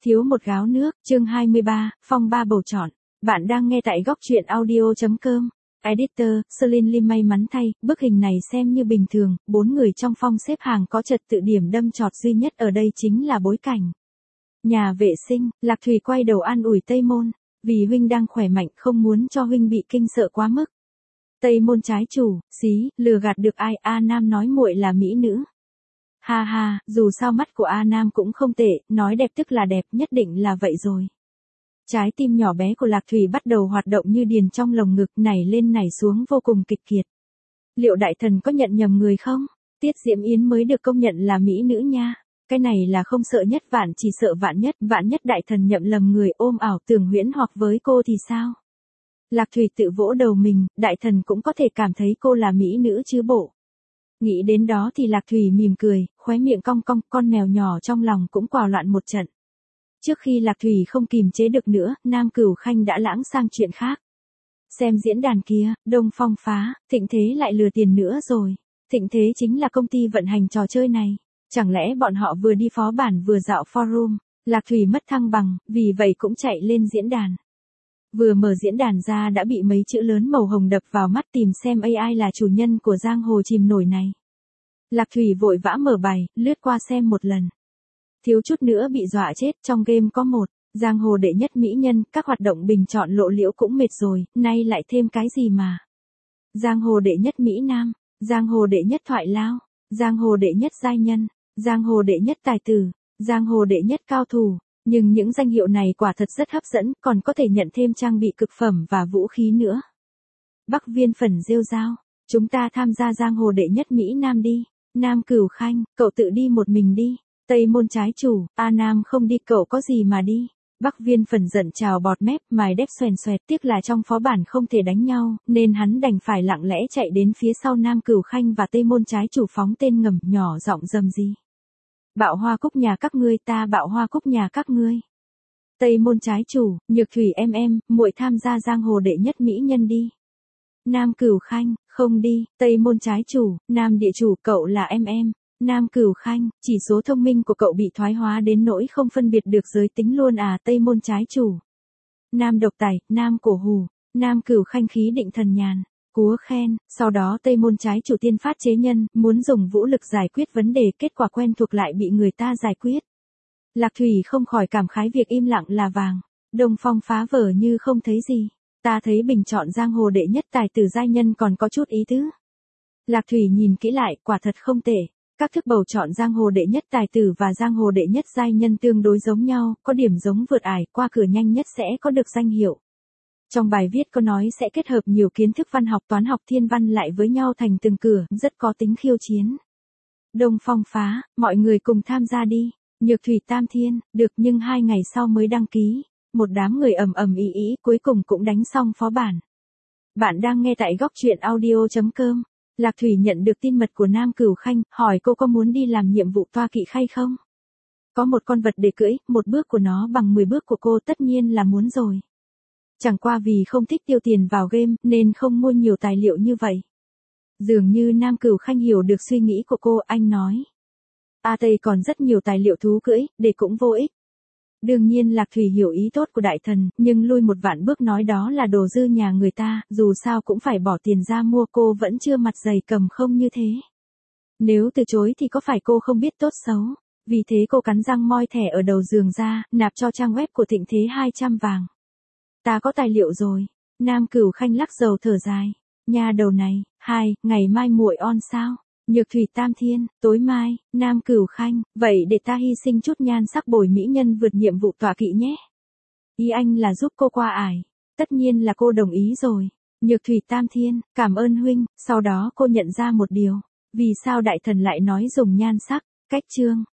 Thiếu một gáo nước, chương 23, phong ba bầu chọn. Bạn đang nghe tại góc truyện audio.com. Editor, Celine Lim may mắn thay, bức hình này xem như bình thường, 4 người trong phong xếp hàng có trật tự điểm đâm chọt duy nhất ở đây chính là bối cảnh. Nhà vệ sinh, Lạc Thùy quay đầu an ủi Tây Môn, vì huynh đang khỏe mạnh không muốn cho huynh bị kinh sợ quá mức. Tây Môn trái chủ, xí, lừa gạt được ai, A Nam nói muội là mỹ nữ. Ha ha, dù sao mắt của A Nam cũng không tệ, nói đẹp tức là đẹp, nhất định là vậy rồi. Trái tim nhỏ bé của Lạc Thùy bắt đầu hoạt động như điền trong lồng ngực, nảy lên nảy xuống vô cùng kịch kiệt. Liệu đại thần có nhận nhầm người không? Tiết Diễm Yến mới được công nhận là mỹ nữ nha. Cái này là không sợ nhất vạn chỉ sợ vạn nhất đại thần nhậm lầm người ôm ảo tưởng huyễn hoặc với cô thì sao? Lạc Thùy tự vỗ đầu mình, đại thần cũng có thể cảm thấy cô là mỹ nữ chứ bộ. Nghĩ đến đó thì Lạc Thùy mỉm cười, khóe miệng cong cong, con mèo nhỏ trong lòng cũng quào loạn một trận. Trước khi Lạc Thùy không kìm chế được nữa, Nam Cửu Khanh đã lãng sang chuyện khác. Xem diễn đàn kia, Đông Phong phá, Thịnh Thế lại lừa tiền nữa rồi. Thịnh Thế chính là công ty vận hành trò chơi này. Chẳng lẽ bọn họ vừa đi phó bản vừa dạo forum, Lạc Thùy mất thăng bằng, vì vậy cũng chạy lên diễn đàn. Vừa mở diễn đàn ra đã bị mấy chữ lớn màu hồng đập vào mắt, tìm xem AI là chủ nhân của giang hồ chìm nổi này. Lạc Thùy vội vã mở bài, lướt qua xem một lần. Thiếu chút nữa bị dọa chết, trong game có một, giang hồ đệ nhất mỹ nhân, các hoạt động bình chọn lộ liễu cũng mệt rồi, nay lại thêm cái gì mà. Giang hồ đệ nhất mỹ nam, giang hồ đệ nhất thoại lao, giang hồ đệ nhất giai nhân, giang hồ đệ nhất tài tử, giang hồ đệ nhất cao thủ. Nhưng những danh hiệu này quả thật rất hấp dẫn, còn có thể nhận thêm trang bị cực phẩm và vũ khí nữa. Bắc Viên Phần rêu rao, chúng ta tham gia giang hồ đệ nhất Mỹ Nam đi. Nam Cửu Khanh, cậu tự đi một mình đi. Tây Môn trái chủ, A Nam không đi, cậu có gì mà đi. Bắc Viên Phần giận trào bọt mép, mài đép xoèn xoẹt, tiếc là trong phó bản không thể đánh nhau, nên hắn đành phải lặng lẽ chạy đến phía sau Nam Cửu Khanh và Tây Môn trái chủ phóng tên ngầm, nhỏ giọng rầm rì. Bạo hoa cúc nhà các ngươi, ta bạo hoa cúc nhà các ngươi. Tây Môn trái chủ, Nhược Thủy em, muội tham gia giang hồ đệ nhất mỹ nhân đi. Nam Cửu Khanh, không đi. Tây Môn trái chủ, Nam địa chủ, cậu là em. Nam Cửu Khanh, chỉ số thông minh của cậu bị thoái hóa đến nỗi không phân biệt được giới tính luôn à. Tây Môn trái chủ. Nam độc tài, Nam cổ hù. Nam Cửu Khanh khí định thần nhàn. Cúa khen, sau đó Tây Môn trái chủ tiên phát chế nhân, muốn dùng vũ lực giải quyết vấn đề, kết quả quen thuộc lại bị người ta giải quyết. Lạc Thùy không khỏi cảm khái việc im lặng là vàng. Đông Phong phá vờ như không thấy gì. Ta thấy bình chọn giang hồ đệ nhất tài tử giai nhân còn có chút ý tứ. Lạc Thùy nhìn kỹ lại, quả thật không tệ. Các thức bầu chọn giang hồ đệ nhất tài tử và giang hồ đệ nhất giai nhân tương đối giống nhau, có điểm giống vượt ải, qua cửa nhanh nhất sẽ có được danh hiệu. Trong bài viết có nói sẽ kết hợp nhiều kiến thức văn học, toán học, thiên văn lại với nhau thành từng cửa, rất có tính khiêu chiến. Đông Phong phá, mọi người cùng tham gia đi. Nhược Thủy Tam Thiên, được, nhưng 2 ngày sau mới đăng ký. Một đám người ầm ĩ, cuối cùng cũng đánh xong phó bản. Bạn đang nghe tại góc truyện audio.com. Lạc Thùy nhận được tin mật của Nam Cửu Khanh, hỏi cô có muốn đi làm nhiệm vụ toa kỵ khay không? Có một con vật để cưỡi, một bước của nó bằng 10 bước của cô, tất nhiên là muốn rồi. Chẳng qua vì không thích tiêu tiền vào game, nên không mua nhiều tài liệu như vậy. Dường như Nam Cửu Khanh hiểu được suy nghĩ của cô, anh nói. A Tây còn rất nhiều tài liệu thú cưỡi, để cũng vô ích. Đương nhiên Lạc Thùy hiểu ý tốt của đại thần, nhưng lui một vạn bước nói đó là đồ dư nhà người ta, dù sao cũng phải bỏ tiền ra mua, cô vẫn chưa mặt dày cầm không như thế. Nếu từ chối thì có phải cô không biết tốt xấu, vì thế cô cắn răng moi thẻ ở đầu giường ra, nạp cho trang web của Thịnh Thế 200 vàng. Ta có tài liệu rồi. Nam Cửu Khanh lắc đầu thở dài. Nhà đầu này, ngày mai muội on sao? Nhược Thủy Tam Thiên, tối mai. Nam Cửu Khanh, vậy để ta hy sinh chút nhan sắc bồi mỹ nhân vượt nhiệm vụ tọa kỵ nhé. Ý anh là giúp cô qua ải. Tất nhiên là cô đồng ý rồi. Nhược Thủy Tam Thiên, cảm ơn huynh. Sau đó cô nhận ra một điều. Vì sao đại thần lại nói dùng nhan sắc? Cách chương.